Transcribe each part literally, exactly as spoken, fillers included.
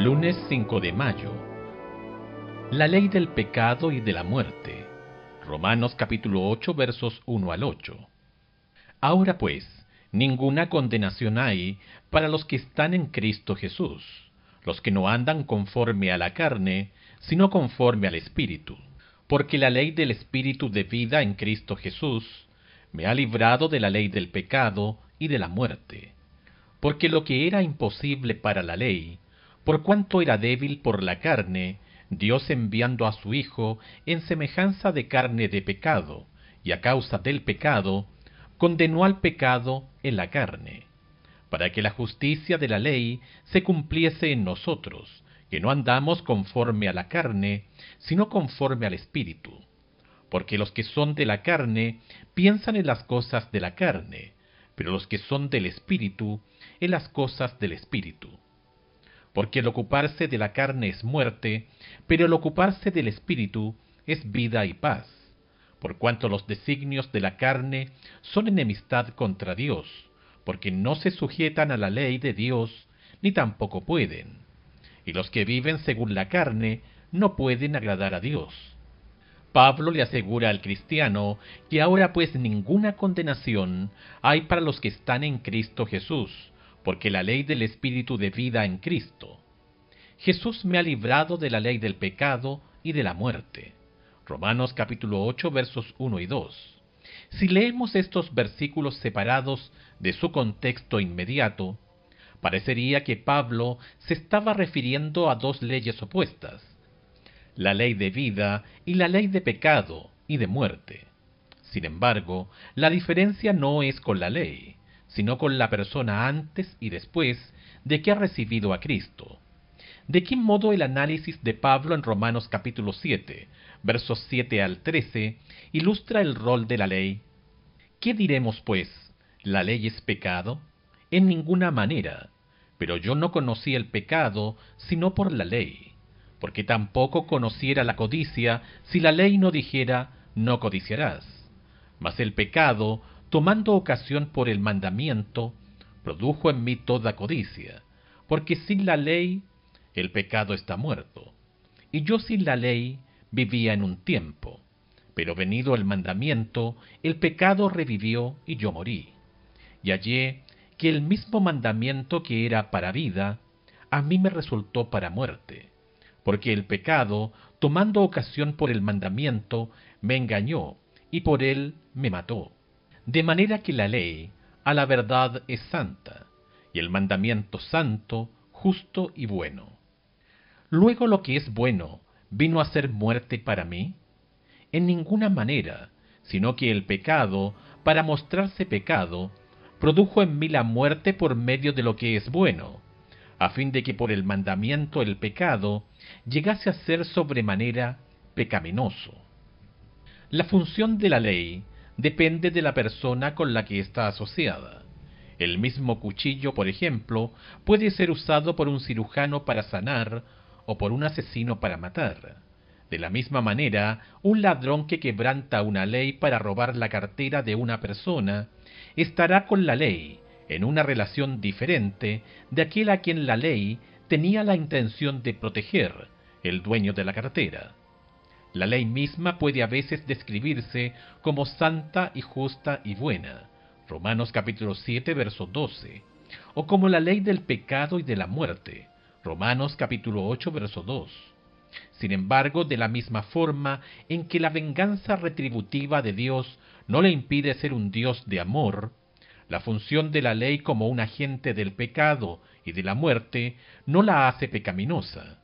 Lunes cinco de mayo. La ley del pecado y de la muerte. Romanos capítulo ocho versos uno al ocho. Ahora pues, ninguna condenación hay para los que están en Cristo Jesús, los que no andan conforme a la carne, sino conforme al Espíritu. Porque la ley del Espíritu de vida en Cristo Jesús me ha librado de la ley del pecado y de la muerte. Porque lo que era imposible para la ley, por cuanto era débil por la carne, Dios enviando a su Hijo en semejanza de carne de pecado, y a causa del pecado, condenó al pecado en la carne, para que la justicia de la ley se cumpliese en nosotros, que no andamos conforme a la carne, sino conforme al Espíritu. Porque los que son de la carne piensan en las cosas de la carne, pero los que son del Espíritu, en las cosas del Espíritu. Porque el ocuparse de la carne es muerte, pero el ocuparse del Espíritu es vida y paz, por cuanto los designios de la carne son enemistad contra Dios, porque no se sujetan a la ley de Dios, ni tampoco pueden. Y los que viven según la carne no pueden agradar a Dios. Pablo le asegura al cristiano que ahora pues ninguna condenación hay para los que están en Cristo Jesús, porque la ley del Espíritu de vida en Cristo. Jesús me ha librado de la ley del pecado y de la muerte. Romanos capítulo ocho versos uno y dos. Si leemos estos versículos separados de su contexto inmediato, parecería que Pablo se estaba refiriendo a dos leyes opuestas, la ley de vida y la ley de pecado y de muerte. Sin embargo, la diferencia no es con la ley, sino con la persona antes y después de que ha recibido a Cristo. ¿De qué modo el análisis de Pablo en Romanos capítulo siete, versos siete al trece, ilustra el rol de la ley? ¿Qué diremos pues? ¿La ley es pecado? En ninguna manera. Pero yo no conocí el pecado sino por la ley, porque tampoco conociera la codicia si la ley no dijera, no codiciarás. Mas el pecado, tomando ocasión por el mandamiento, produjo en mí toda codicia, porque sin la ley el pecado está muerto. Y yo sin la ley vivía en un tiempo, pero venido el mandamiento, el pecado revivió y yo morí. Y hallé que el mismo mandamiento que era para vida, a mí me resultó para muerte, porque el pecado, tomando ocasión por el mandamiento, me engañó y por él me mató. De manera que la ley, a la verdad, es santa, y el mandamiento santo, justo y bueno. Luego lo que es bueno, ¿vino a ser muerte para mí? En ninguna manera, sino que el pecado, para mostrarse pecado, produjo en mí la muerte por medio de lo que es bueno, a fin de que por el mandamiento el pecado llegase a ser sobremanera pecaminoso. La función de la ley depende de la persona con la que está asociada. El mismo cuchillo, por ejemplo, puede ser usado por un cirujano para sanar o por un asesino para matar. De la misma manera, un ladrón que quebranta una ley para robar la cartera de una persona estará con la ley en una relación diferente de aquel a quien la ley tenía la intención de proteger, el dueño de la cartera. La ley misma puede a veces describirse como santa y justa y buena, Romanos capítulo siete, verso doce, o como la ley del pecado y de la muerte, Romanos capítulo ocho, verso dos. Sin embargo, de la misma forma en que la venganza retributiva de Dios no le impide ser un Dios de amor, la función de la ley como un agente del pecado y de la muerte no la hace pecaminosa.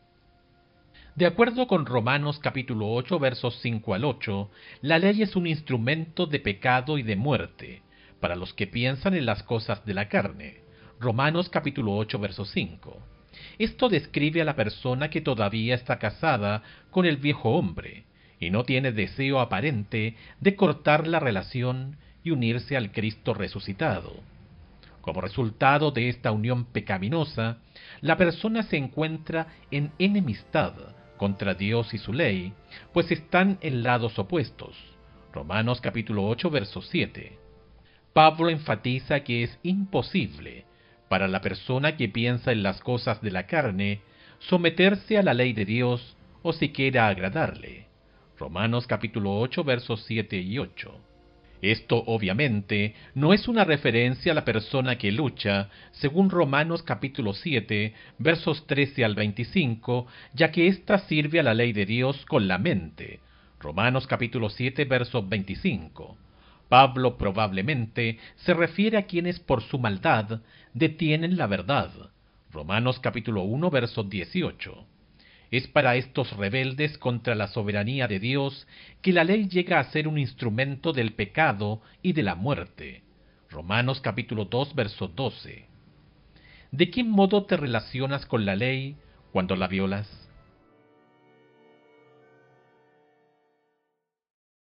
De acuerdo con Romanos capítulo ocho, versos cinco al ocho, la ley es un instrumento de pecado y de muerte para los que piensan en las cosas de la carne. Romanos capítulo ocho, verso cinco. Esto describe a la persona que todavía está casada con el viejo hombre y no tiene deseo aparente de cortar la relación y unirse al Cristo resucitado. Como resultado de esta unión pecaminosa, la persona se encuentra en enemistad contra Dios y su ley, pues están en lados opuestos. Romanos capítulo ocho, verso siete. Pablo enfatiza que es imposible para la persona que piensa en las cosas de la carne someterse a la ley de Dios o siquiera agradarle. Romanos capítulo ocho versos siete y ocho. Esto obviamente no es una referencia a la persona que lucha, según Romanos capítulo siete versos trece al veinticinco, ya que ésta sirve a la ley de Dios con la mente. Romanos capítulo siete verso veinticinco. Pablo probablemente se refiere a quienes por su maldad detienen la verdad. Romanos capítulo uno verso dieciocho. Es para estos rebeldes contra la soberanía de Dios que la ley llega a ser un instrumento del pecado y de la muerte. Romanos capítulo dos verso doce. ¿De qué modo te relacionas con la ley cuando la violas?